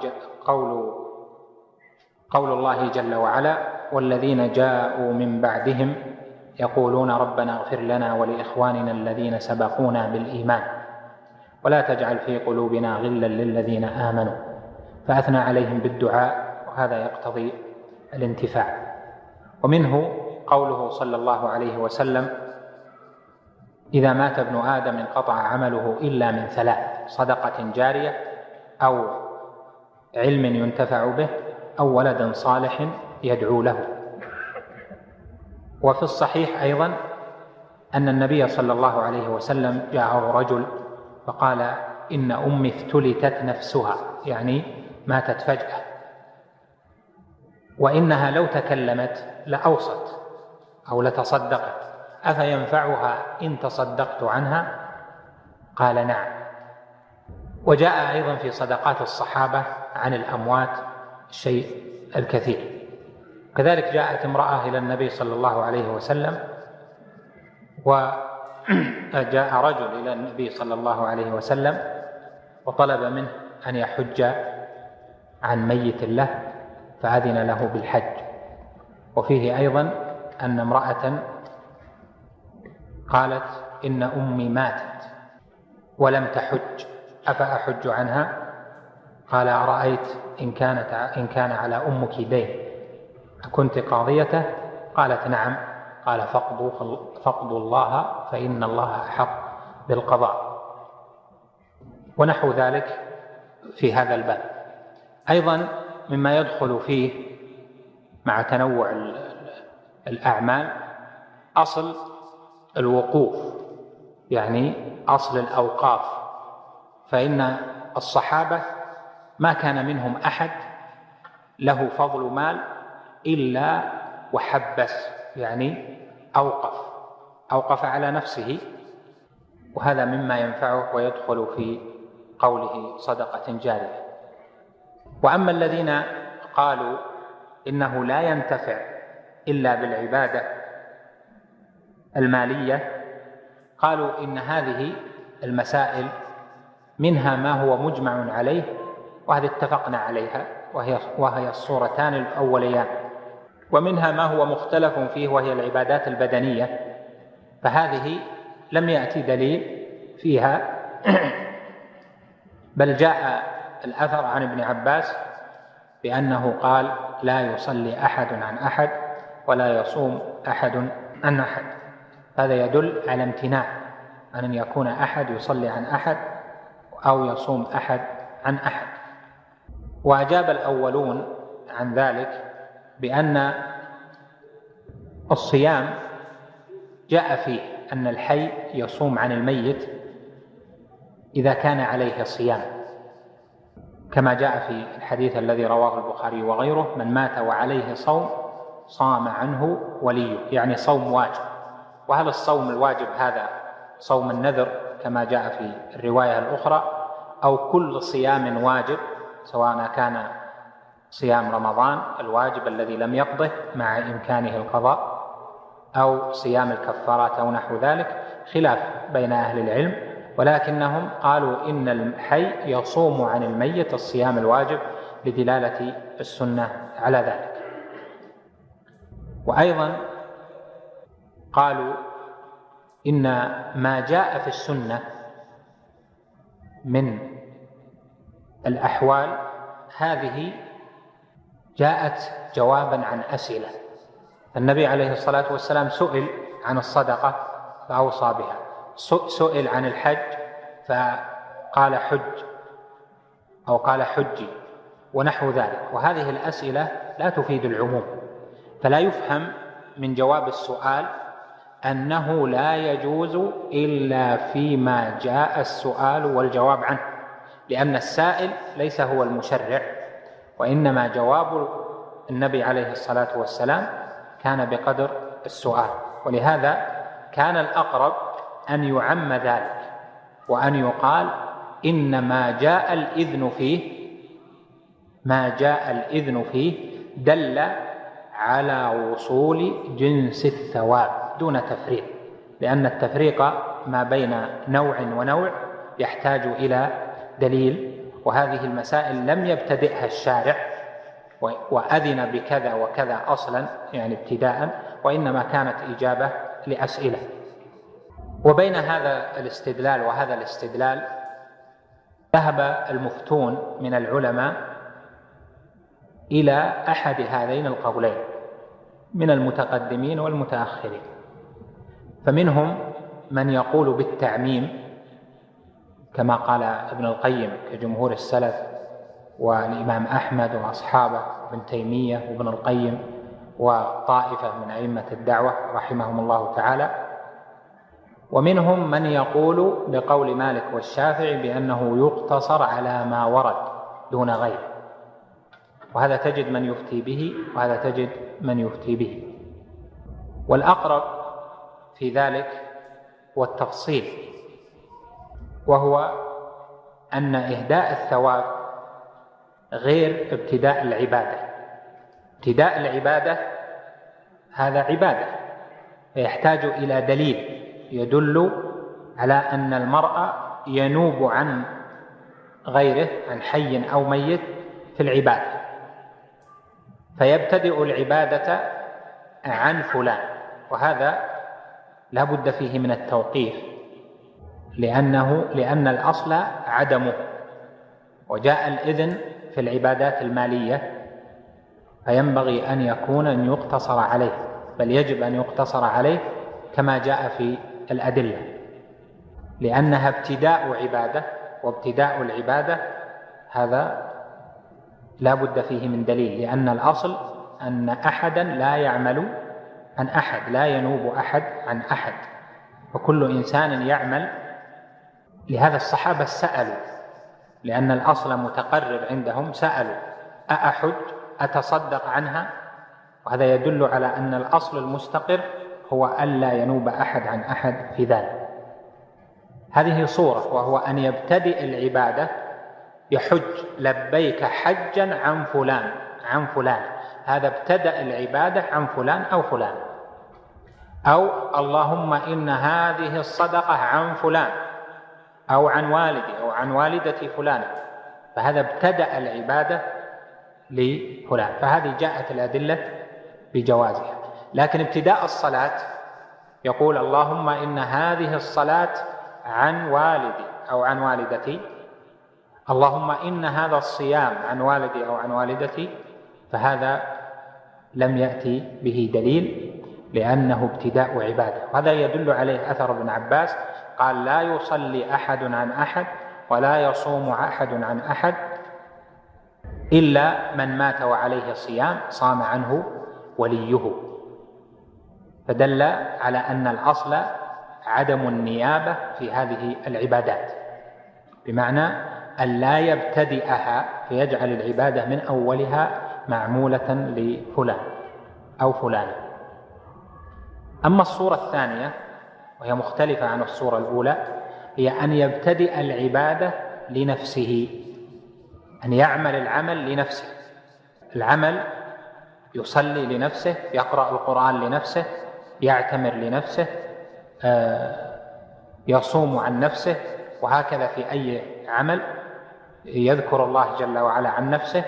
A: الله جل وعلا: والذين جاءوا من بعدهم يقولون ربنا اغفر لنا ولإخواننا الذين سبقونا بالإيمان ولا تجعل في قلوبنا غلا للذين آمنوا، فأثنى عليهم بالدعاء، وهذا يقتضي الانتفاع. ومنه قوله صلى الله عليه وسلم: إذا مات ابن آدم انقطع عمله إلا من ثلاث: صدقة جارية، أو علم ينتفع به، أو ولد صالح يدعو له. وفي الصحيح أيضا أن النبي صلى الله عليه وسلم جاءه رجل فقال: إن أمي افتلتت نفسها، يعني ماتت فجأة، وإنها لو تكلمت لأوصت أو لتصدقت، أفينفعها إن تصدقت عنها؟ قال: نعم. وجاء أيضا في صدقات الصحابة عن الأموات الشيء الكثير. كذلك جاءت امرأة إلى النبي صلى الله عليه وسلم، وجاء رجل إلى النبي صلى الله عليه وسلم وطلب منه أن يحج عن ميت له، فأذن له بالحج. وفيه أيضا أن امرأة قالت: إن أمي ماتت ولم تحج، أفأحج عنها؟ قال: أرأيت إن كان على أمك دين أكنت قاضيته؟ قالت: نعم. قال: فاقضوا الله فإن الله أحق بالقضاء. ونحو ذلك في هذا الباب. أيضا مما يدخل فيه مع تنوع الأعمال أصل الوقوف، يعني أصل الأوقاف. فإن الصحابة ما كان منهم أحد له فضل مال إلا وحبس، يعني أوقف على نفسه، وهذا مما ينفعه ويدخل في قوله صدقة جارية. وأما الذين قالوا إنه لا ينتفع إلا بالعبادة المالية، قالوا إن هذه المسائل منها ما هو مجمع عليه، وهذه اتفقنا عليها، وهي الصورتان الأوليان، ومنها ما هو مختلف فيه وهي العبادات البدنية، فهذه لم يأتي دليل فيها بل جاء الأثر عن ابن عباس بأنه قال: لا يصلي أحد عن أحد ولا يصوم أحد عن أحد. هذا يدل على امتناع عن أن يكون أحد يصلي عن أحد أو يصوم أحد عن أحد. وأجاب الأولون عن ذلك بأن الصيام جاء فيه أن الحي يصوم عن الميت إذا كان عليه صيام، كما جاء في الحديث الذي رواه البخاري وغيره: من مات وعليه صوم صام عنه وليه، يعني صوم واجب. وهل الصوم الواجب هذا صوم النذر كما جاء في الرواية الأخرى، أو كل صيام واجب، سواء كان صيام رمضان الواجب الذي لم يقضه مع إمكانه القضاء، أو صيام الكفارات أو نحو ذلك؟ خلاف بين أهل العلم، ولكنهم قالوا إن الحي يصوم عن الميت الصيام الواجب لدلالة السنة على ذلك. وأيضا قالوا إن ما جاء في السنة من الأحوال هذه جاءت جوابا عن أسئلة. النبي عليه الصلاة والسلام سئل عن الصدقة فأوصى بها، سئل عن الحج فقال حج أو قال حجي، ونحو ذلك. وهذه الأسئلة لا تفيد العموم، فلا يفهم من جواب السؤال أنه لا يجوز إلا فيما جاء السؤال والجواب عنه، لأن السائل ليس هو المشرع، وإنما جواب النبي عليه الصلاة والسلام كان بقدر السؤال. ولهذا كان الأقرب أن يعم ذلك، وأن يقال إن ما جاء الإذن فيه دل على وصول جنس الثواب دون تفريق، لأن التفريق ما بين نوع ونوع يحتاج إلى دليل، وهذه المسائل لم يبتدئها الشارع وأذن بكذا وكذا أصلا يعني ابتداء، وإنما كانت إجابة لأسئلة. وبين هذا الاستدلال وهذا الاستدلال ذهب المفتون من العلماء إلى أحد هذين القولين، من المتقدمين والمتأخرين. فمنهم من يقول بالتعميم كما قال ابن القيم كجمهور السلف والإمام أحمد وأصحابه ابن تيمية وابن القيم وطائفة من أئمة الدعوة رحمهم الله تعالى. ومنهم من يقول بقول مالك والشافعي بأنه يقتصر على ما ورد دون غيره، وهذا تجد من يفتي به وهذا تجد من يفتي به. والأقرب في ذلك هو التفصيل، وهو أن إهداء الثواب غير ابتداء العبادة. ابتداء العبادة هذا عبادة فيحتاج إلى دليل يدل على أن المرء ينوب عن غيره، عن حي أو ميت، في العبادة، فيبتدئ العبادة عن فلان، وهذا لا بد فيه من التوقيف لأن الأصل عدمه، وجاء الإذن في العبادات المالية فينبغي أن يقتصر عليه، بل يجب أن يقتصر عليه كما جاء في الأدلة، لأنها ابتداء عبادة، وابتداء العبادة هذا لا بد فيه من دليل، لأن الأصل أن أحدا لا يعمل عن أحد، لا ينوب أحد عن أحد، وكل إنسان يعمل. لهذا الصحابة سألوا، لأن الأصل متقرر عندهم، سألوا أأحج أتصدق عنها، وهذا يدل على أن الأصل المستقر هو ألا ينوب أحد عن أحد في ذلك. هذه صورة، وهو أن يبتدئ العبادة يحج لبيك حجا عن فلان عن فلان، هذا ابتدأ العبادة عن فلان أو فلان. أو اللهم إن هذه الصدقة عن فلان أو عن والدي أو عن والدتي فلان، فهذا ابتدأ العبادة لفلان، فهذه جاءت الأدلة بجوازها. لكن ابتداء الصلاة يقول اللهم إن هذه الصلاة عن والدي أو عن والدتي، اللهم إن هذا الصيام عن والدي أو عن والدتي، فهذا لم يأتي به دليل لأنه ابتداء عبادة. وهذا يدل عليه أثر ابن عباس قال لا يصلي أحد عن أحد ولا يصوم أحد عن أحد إلا من مات وعليه صيام صام عنه وليه، فدل على أن الأصل عدم النيابة في هذه العبادات، بمعنى أن لا يبتدئها فيجعل العبادة من أولها معمولة لفلان أو فلان. أما الصورة الثانية وهي مختلفة عن الصورة الأولى، هي أن يبتدئ العبادة لنفسه، أن يعمل العمل لنفسه، العمل يصلي لنفسه، يقرأ القرآن لنفسه، يعتمر لنفسه، يصوم عن نفسه، وهكذا في أي عمل يذكر الله جل وعلا عن نفسه.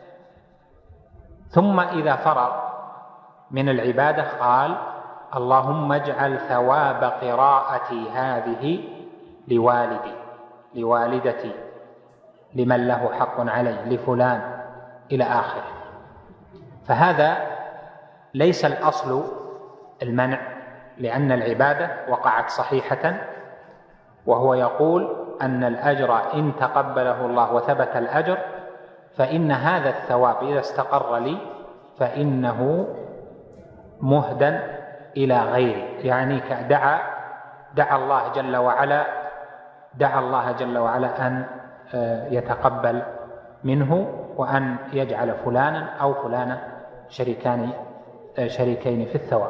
A: ثم إذا فرغ من العبادة قال اللهم اجعل ثواب قراءتي هذه لوالدي لوالدتي لمن له حق علي لفلان إلى آخره. فهذا ليس الأصل المنع، لأن العبادة وقعت صحيحة، وهو يقول أن الأجر إن تقبله الله وثبت الأجر فإن هذا الثواب إذا استقر لي فإنه مهدى إلى غيري، يعني دعا الله جل وعلا أن يتقبل منه وأن يجعل فلانا أو فلانا شريكين في الثواب.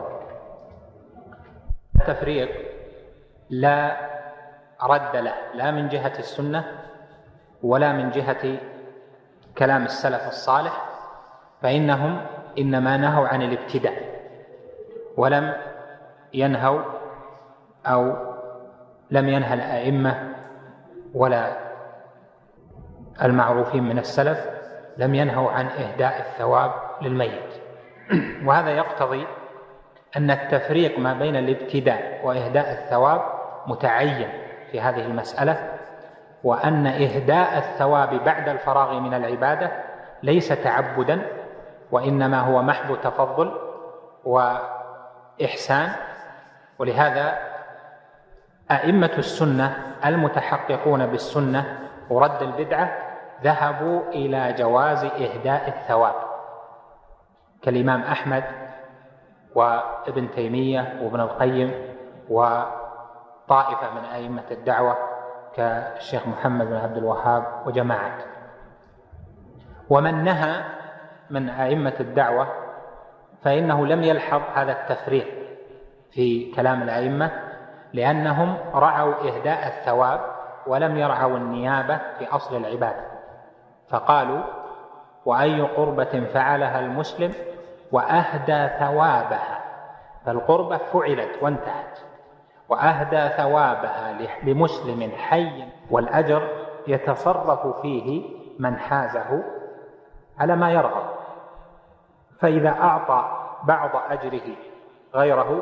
A: التفريق لا رد له، لا من جهة السنة ولا من جهة كلام السلف الصالح، فإنهم إنما نهوا عن الابتداء ولم ينهوا أو لم ينهى الأئمة ولا المعروفين من السلف لم ينهوا عن إهداء الثواب للميت. وهذا يقتضي أن التفريق ما بين الابتداء وإهداء الثواب متعين في هذه المسألة، وأن إهداء الثواب بعد الفراغ من العبادة ليس تعبدا، وإنما هو محض تفضل وإحسان. ولهذا أئمة السنة المتحققون بالسنة ورد البدعة ذهبوا إلى جواز إهداء الثواب، كالإمام أحمد وابن تيمية وابن القيم وطائفة من أئمة الدعوة كالشيخ محمد بن عبد الوهاب وجماعات. ومن نهى من أئمة الدعوة فإنه لم يلحظ هذا التفريق في كلام الأئمة، لأنهم رعوا إهداء الثواب ولم يرعوا النيابة في أصل العبادة، فقالوا: وأي قربة فعلها المسلم وأهدى ثوابها، فالقربة فعلت وانتهت، وأهدى ثوابها لمسلم حي، والأجر يتصرف فيه من حازه على ما يرغب، فإذا أعطى بعض أجره غيره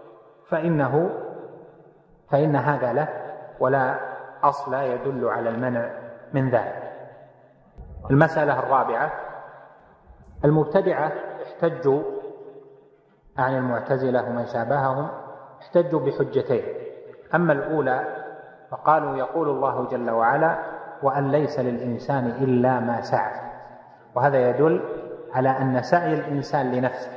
A: فإن هذا له، ولا أصل يدل على المنع من ذلك. المسألة الرابعة: المبتدعة احتجوا عن المعتزلة ومن شابههم، احتجوا بحجتين. أما الأولى فقالوا: يقول الله جل وعلا: وأن ليس للإنسان إلا ما سعى، وهذا يدل على أن سعي الإنسان لنفسه.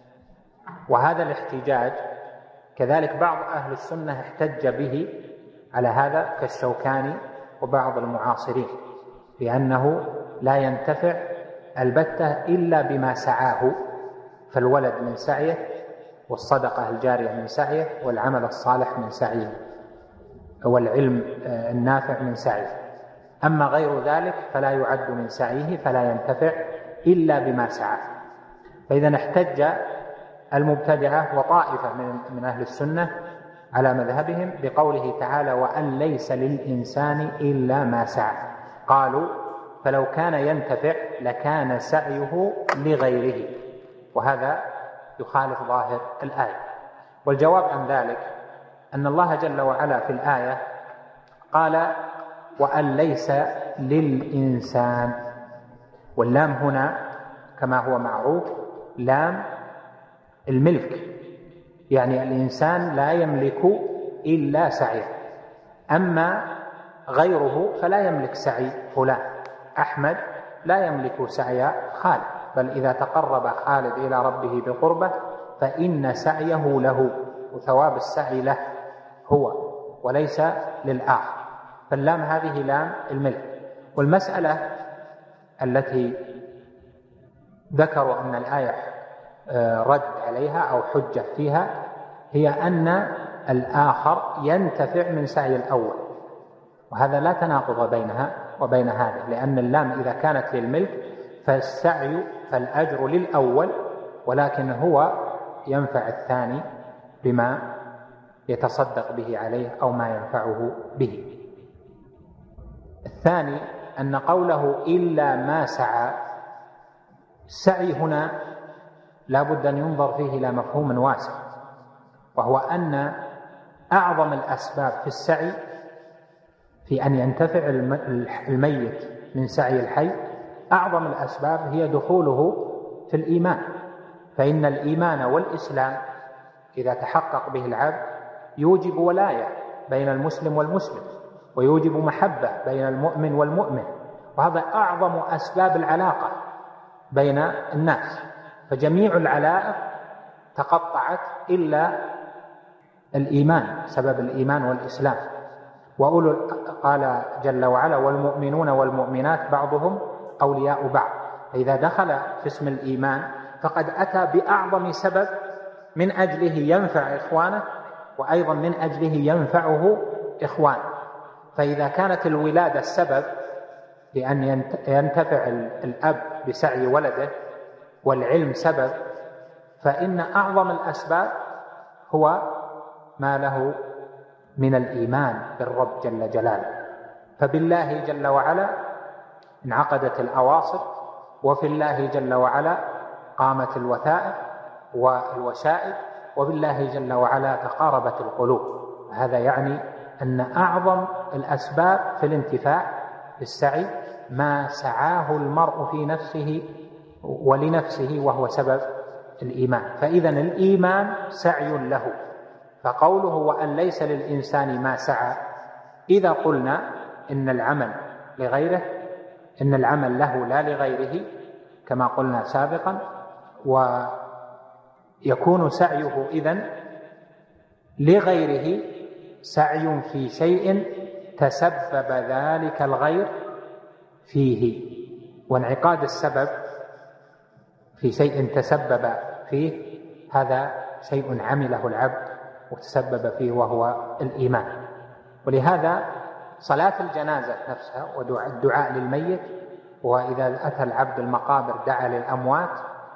A: وهذا الاحتجاج كذلك بعض أهل السنة احتج به على هذا كالشوكاني وبعض المعاصرين، لأنه لا ينتفع البتة إلا بما سعاه، فالولد من سعيه، والصدقة الجارية من سعيه، والعمل الصالح من سعيه، والعلم النافع من سعيه. أما غير ذلك فلا يعد من سعيه، فلا ينتفع إلا بما سعاه. فإذا احتج المبتدعة وطائفة من أهل السنة على مذهبهم بقوله تعالى: وأن ليس للإنسان إلا ما سعى. قالوا: فلو كان ينتفع لكان سعيه لغيره، وهذا يخالف ظاهر الآية. والجواب عن ذلك أن الله جل وعلا في الآية قال: وأن ليس للإنسان، واللام هنا كما هو معروف لام الملك، يعني الإنسان لا يملك إلا سعيه، أما غيره فلا يملك سعي فلان. أحمد لا يملك سعي خالد، بل إذا تقرب خالد إلى ربه بقربه فإن سعيه له، وثواب السعي له هو وليس للآخر. فاللام هذه لام الملك. والمسألة التي ذكروا أن الآية رد عليها أو حجة فيها هي أن الآخر ينتفع من سعي الأول، وهذا لا تناقض بينها وبين هذا، لأن اللام إذا كانت للملك فالأجر للأول، ولكن هو ينفع الثاني بما يتصدق به عليه أو ما ينفعه به. الثاني أن قوله إلا ما سعى، السعي هنا لا بد أن ينظر فيه إلى مفهوم واسع، وهو أن أعظم الأسباب في السعي في أن ينتفع الميت من سعي الحي، أعظم الأسباب هي دخوله في الإيمان، فإن الإيمان والإسلام إذا تحقق به العبد يوجب ولاية بين المسلم والمسلم، ويوجب محبة بين المؤمن والمؤمن، وهذا أعظم أسباب العلاقة بين الناس. فجميع العلائق تقطعت إلا الإيمان، سبب الإيمان والإسلام. قال جل وعلا: والمؤمنون والمؤمنات بعضهم أولياء بعض. فإذا دخل في اسم الإيمان فقد أتى بأعظم سبب من أجله ينفع إخوانه، وأيضا من أجله ينفعه إخوانه. فإذا كانت الولادة السبب لأن ينتفع الأب بسعي ولده، والعلم سبب، فإن أعظم الأسباب هو ما له من الإيمان بالرب جل جلاله. فبالله جل وعلا انعقدت الأواصر، وفي الله جل وعلا قامت الوثائق والوشائج، وبالله جل وعلا تقاربت القلوب. هذا يعني أن أعظم الأسباب في الانتفاع بالسعي ما سعاه المرء في نفسه ولنفسه، وهو سبب الإيمان. فإذا الإيمان سعي له، فقوله وأن ليس للإنسان ما سعى، إذا قلنا إن العمل لغيره، إن العمل له لا لغيره كما قلنا سابقا، ويكون سعيه إذن لغيره سعي في شيء تسبب ذلك الغير فيه، وانعقاد السبب في شيء تسبب فيه هذا شيء عمله العبد وتسبب فيه وهو الإيمان. ولهذا صلاة الجنازة نفسها والدعاء للميت، وإذا أتى العبد المقابر دعا للأموات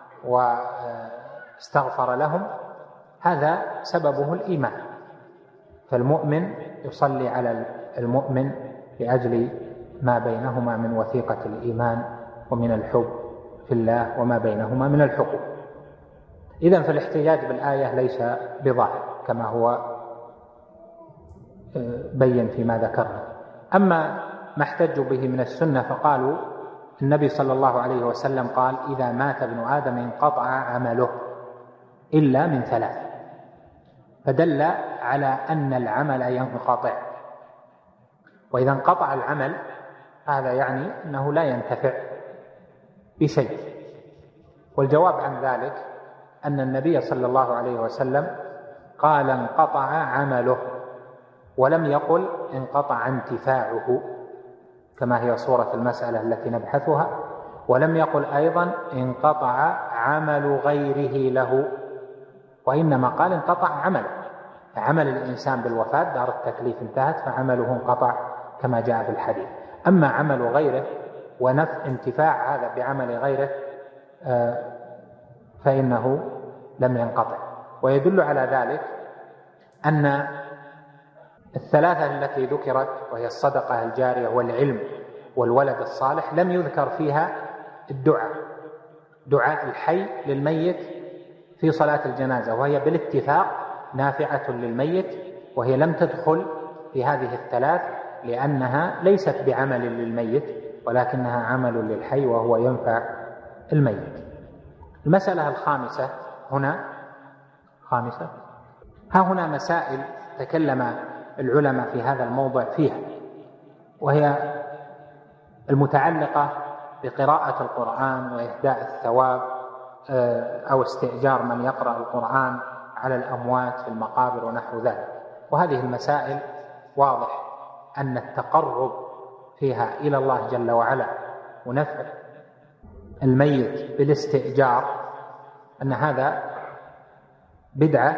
A: واستغفر لهم، هذا سببه الإيمان. فالمؤمن يصلي على المؤمن لأجل ما بينهما من وثيقة الإيمان ومن الحب في الله وما بينهما من الحقوق. إذن فالاحتجاج بالآية ليس بظاهر كما هو بين فيما ذكرنا. أما ما احتجوا به من السنة فقالوا النبي صلى الله عليه وسلم قال إذا مات ابن آدم انقطع عمله إلا من ثلاث، فدل على أن العمل ينقطع، وإذا انقطع العمل هذا يعني أنه لا ينتفع بشيء. والجواب عن ذلك أن النبي صلى الله عليه وسلم قال انقطع عمله، ولم يقل انقطع انتفاعه كما هي صورة المسألة التي نبحثها، ولم يقل أيضا انقطع عمل غيره له، وإنما قال انقطع عمله. فعمل الإنسان بالوفاة دار التكليف انتهت فعمله انقطع كما جاء في الحديث. أما عمل غيره انتفاع هذا بعمل غيره فإنه لم ينقطع. ويدل على ذلك أن الثلاثة التي ذكرت وهي الصدقة الجارية والعلم والولد الصالح لم يذكر فيها دعاء الحي للميت في صلاة الجنازة، وهي بالاتفاق نافعة للميت، وهي لم تدخل في هذه الثلاث لأنها ليست بعمل للميت ولكنها عمل للحي وهو ينفع الميت. المسألة الخامسة ها هنا مسائل تكلم العلماء في هذا الموضع فيها، وهي المتعلقة بقراءة القرآن وإهداء الثواب أو استئجار من يقرأ القرآن على الأموات في المقابر ونحو ذلك. وهذه المسائل واضح أن التقرب فيها إلى الله جل وعلا ونفع الميت بالاستئجار أن هذا بدعة،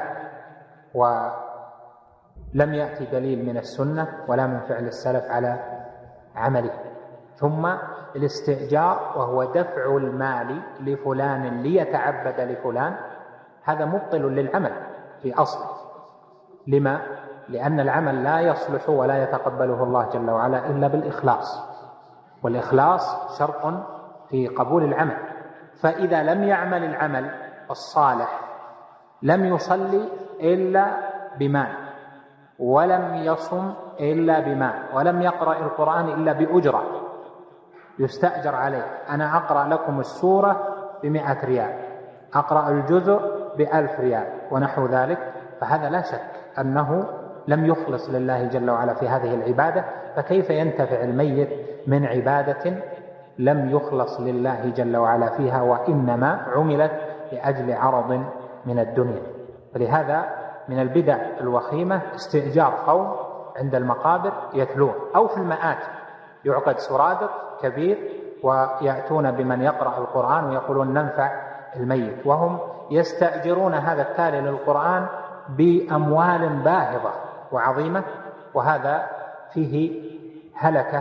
A: ولم يأتي دليل من السنة ولا من فعل السلف على عمله. ثم الاستئجار وهو دفع المال لفلان ليتعبد لفلان، هذا مبطل للعمل في أصله. لما؟ لأن العمل لا يصلح ولا يتقبله الله جل وعلا إلا بالإخلاص، والإخلاص شرط في قبول العمل. فإذا لم يعمل العمل الصالح لم يصلي إلا بمال، ولم يصم إلا بمال، ولم يقرأ القرآن إلا بأجرة يستأجر عليه. أنا أقرأ لكم السورة ب100 ريال، أقرأ الجزء ب1000 ريال ونحو ذلك، فهذا لا شك أنه لم يخلص لله جل وعلا في هذه العبادة. فكيف ينتفع الميت من عبادة لم يخلص لله جل وعلا فيها وإنما عملت لأجل عرض من الدنيا؟ فلهذا من البدع الوخيمة استئجار قوم عند المقابر يتلون، أو في المآتم يعقد سرادق كبير ويأتون بمن يقرأ القرآن ويقولون ننفع الميت، وهم يستأجرون هذا التالي للقرآن بأموال باهظة وعظيمة، وهذا فيه هلكة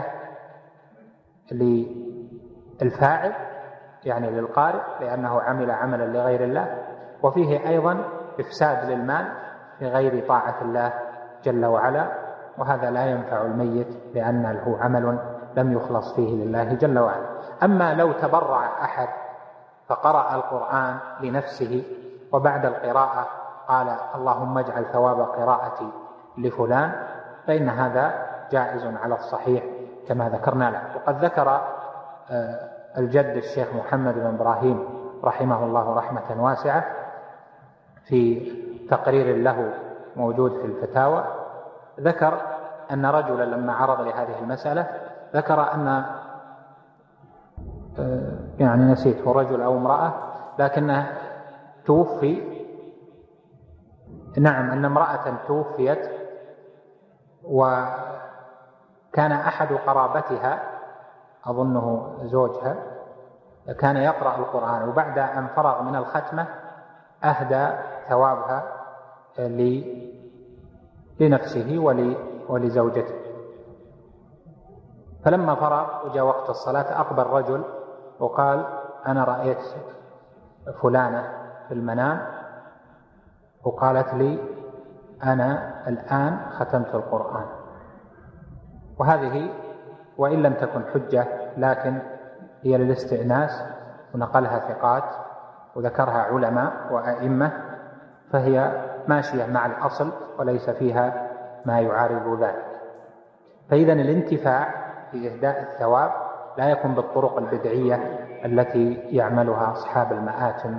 A: للفاعل يعني للقارئ لأنه عمل عملا لغير الله، وفيه أيضا إفساد للمال بغير طاعة الله جل وعلا، وهذا لا ينفع الميت لأنه عمل لم يخلص فيه لله جل وعلا. أما لو تبرع أحد فقرأ القرآن لنفسه وبعد القراءة قال اللهم اجعل ثواب قراءتي لفلان، فإن هذا جائز على الصحيح كما ذكرنا له. وقد ذكر الجد الشيخ محمد بن إبراهيم رحمه الله رحمة واسعة في تقرير له موجود في الفتاوى، ذكر أن رجلا لما عرض لهذه المسألة ذكر أن يعني نسيت هو رجل أو امرأة، لكنه توفي، نعم، أن امرأة توفيت وكان أحد قرابتها أظنه زوجها كان يقرأ القرآن، وبعد أن فرغ من الختمة أهدى ثوابها لنفسه ولزوجته. فلما فرغ وجاء وقت الصلاة أقبل رجل وقال أنا رأيت فلانة في المنام وقالت لي أنا الآن ختمت القرآن. وهذه وإن لم تكن حجة لكن هي للاستئناس، ونقلها ثقات وذكرها علماء وأئمة، فهي ماشية مع الأصل وليس فيها ما يعارض ذلك. فإذا الانتفاع في إهداء الثواب لا يكون بالطرق البدعية التي يعملها أصحاب المآتم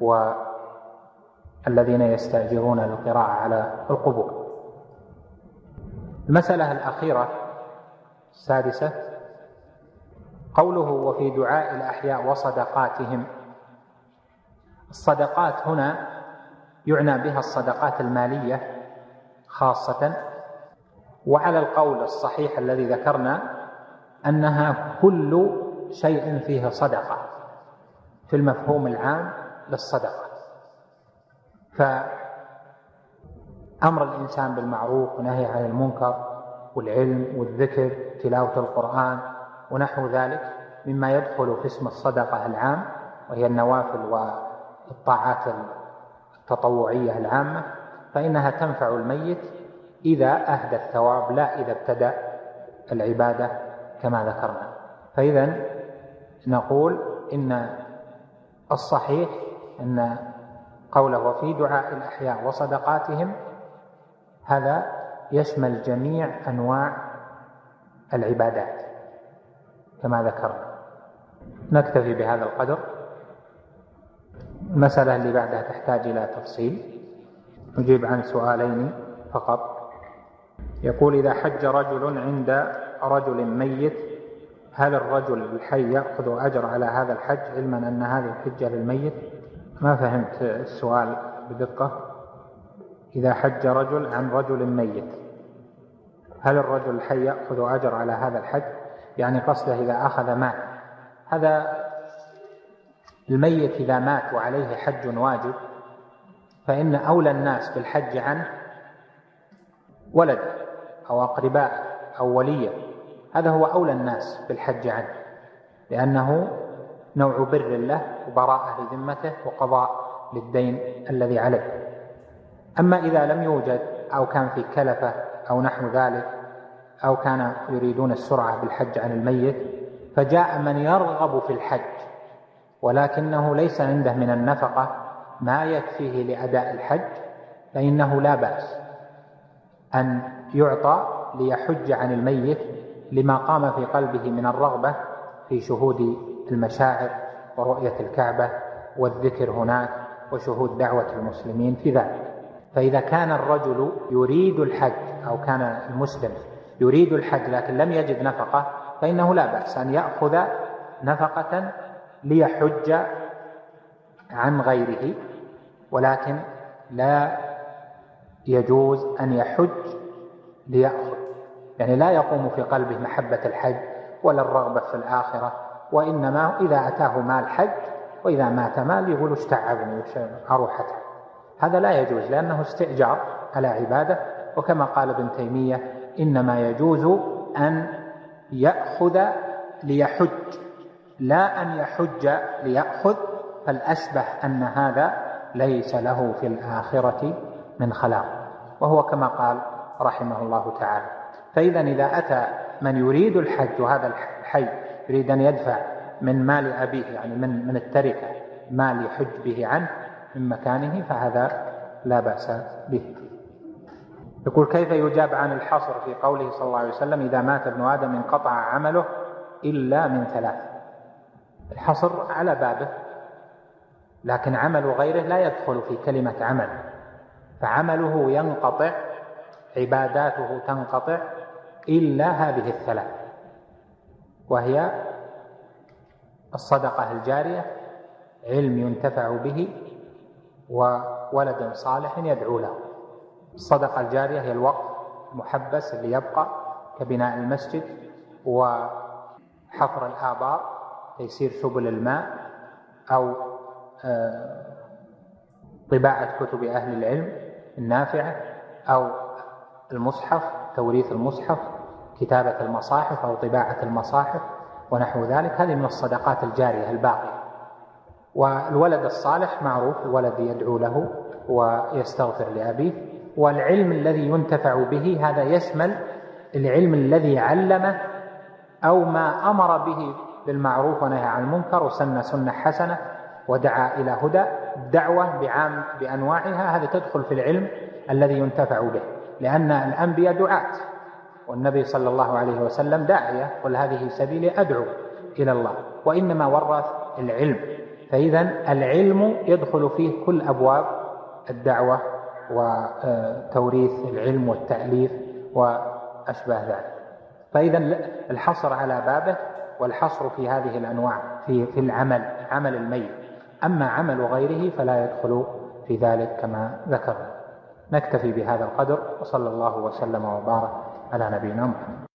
A: والذين يستأجرون القراءة على القبور. المسألة الأخيرة السادسة قوله وفي دعاء الأحياء وصدقاتهم. الصدقات هنا يعنى بها الصدقات المالية خاصة، وعلى القول الصحيح الذي ذكرنا أنها كل شيء فيه صدقة في المفهوم العام للصدقة. فأمر الإنسان بالمعروف ونهي عن المنكر والعلم والذكر تلاوة القرآن ونحو ذلك مما يدخل في اسم الصدقة العام، وهي النوافل والطاعات التطوعية العامة، فإنها تنفع الميت إذا أهدى الثواب لا إذا ابتدأ العبادة كما ذكرنا. فإذا نقول إن الصحيح أن قوله وفي دعاء الأحياء وصدقاتهم هذا يشمل جميع أنواع العبادات كما ذكرنا. نكتفي بهذا القدر. المسألة اللي بعدها تحتاج إلى تفصيل، نجيب عن سؤالين فقط. يقول إذا حج رجل عند رجل ميت هل الرجل الحي يأخذ أجر على هذا الحج علما أن هذه الحجة للميت؟ ما فهمت السؤال بدقة. إذا حج رجل عن رجل ميت هل الرجل الحي يأخذ أجر على هذا الحج؟ يعني قصده إذا أخذ مال. هذا الميت إذا مات وعليه حج واجب فإن أولى الناس بالحج عنه ولد أو أقرباء أو وليه، هذا هو أولى الناس بالحج عنه، لأنه نوع بر له وبراءة لذمته وقضاء للدين الذي عليه. أما إذا لم يوجد أو كان في كلفة أو نحو ذلك أو كان يريدون السرعة بالحج عن الميت فجاء من يرغب في الحج ولكنه ليس عنده من النفقة ما يكفيه لأداء الحج، فإنه لا بأس أن يعطى ليحج عن الميت لما قام في قلبه من الرغبة في شهود المشاعر ورؤية الكعبة والذكر هناك وشهود دعوة المسلمين في ذلك. فإذا كان الرجل يريد الحج أو كان المسلم يريد الحج لكن لم يجد نفقة فإنه لا بأس أن يأخذ نفقة ليحج عن غيره، ولكن لا يجوز أن يحج ليأخذ، يعني لا يقوم في قلبه محبة الحج ولا الرغبة في الآخرة، وإنما إذا أتاه مال حج وإذا مات مال يقول اشتعبني أروحته. هذا لا يجوز لأنه استئجار على عبادة. وكما قال ابن تيمية إنما يجوز أن يأخذ ليحج لا أن يحج ليأخذ، فالأشبه أن هذا ليس له في الآخرة من خلاق، وهو كما قال رحمه الله تعالى. فإذا إذا أتى من يريد الحج وهذا الحي يريد أن يدفع من مال أبيه يعني من التركة مال يحج به عنه من مكانه فهذا لا بأس به. يقول كيف يجاب عن الحصر في قوله صلى الله عليه وسلم إذا مات ابن آدم انقطع عمله إلا من ثلاث؟ الحصر على بابه، لكن عمل غيره لا يدخل في كلمة عمل، فعمله ينقطع، عباداته تنقطع إلا هذه الثلاث، وهي الصدقة الجارية، علم ينتفع به، وولد صالح يدعو له. الصدقة الجارية هي الوقف المحبس اللي يبقى كبناء المسجد وحفر الآبار تيسير سبل الماء، أو طباعة كتب أهل العلم النافعة، أو المصحف، توريث المصحف، كتابة المصاحف أو طباعة المصاحف ونحو ذلك. هذه من الصدقات الجارية الباقية. والولد الصالح معروف، الولد يدعو له ويستغفر لأبيه. والعلم الذي ينتفع به هذا يشمل العلم الذي علمه أو ما أمر به بالمعروف ونهى عن المنكر وسن سنة حسنة ودعا إلى هدى. الدعوة بأنواعها هذا تدخل في العلم الذي ينتفع به، لأن الأنبياء دعاة، والنبي صلى الله عليه وسلم داعية، قل هذه سبيلي أدعو إلى الله، وإنما ورث العلم. فإذا العلم يدخل فيه كل أبواب الدعوة وتوريث العلم والتأليف وأشباه ذلك. فإذا الحصر على بابه، والحصر في هذه الأنواع في العمل، عمل الميت. أما عمل غيره فلا يدخل في ذلك كما ذكرنا. نكتفي بهذا القدر، وصلى الله وسلم وبارك على نبينا محمد.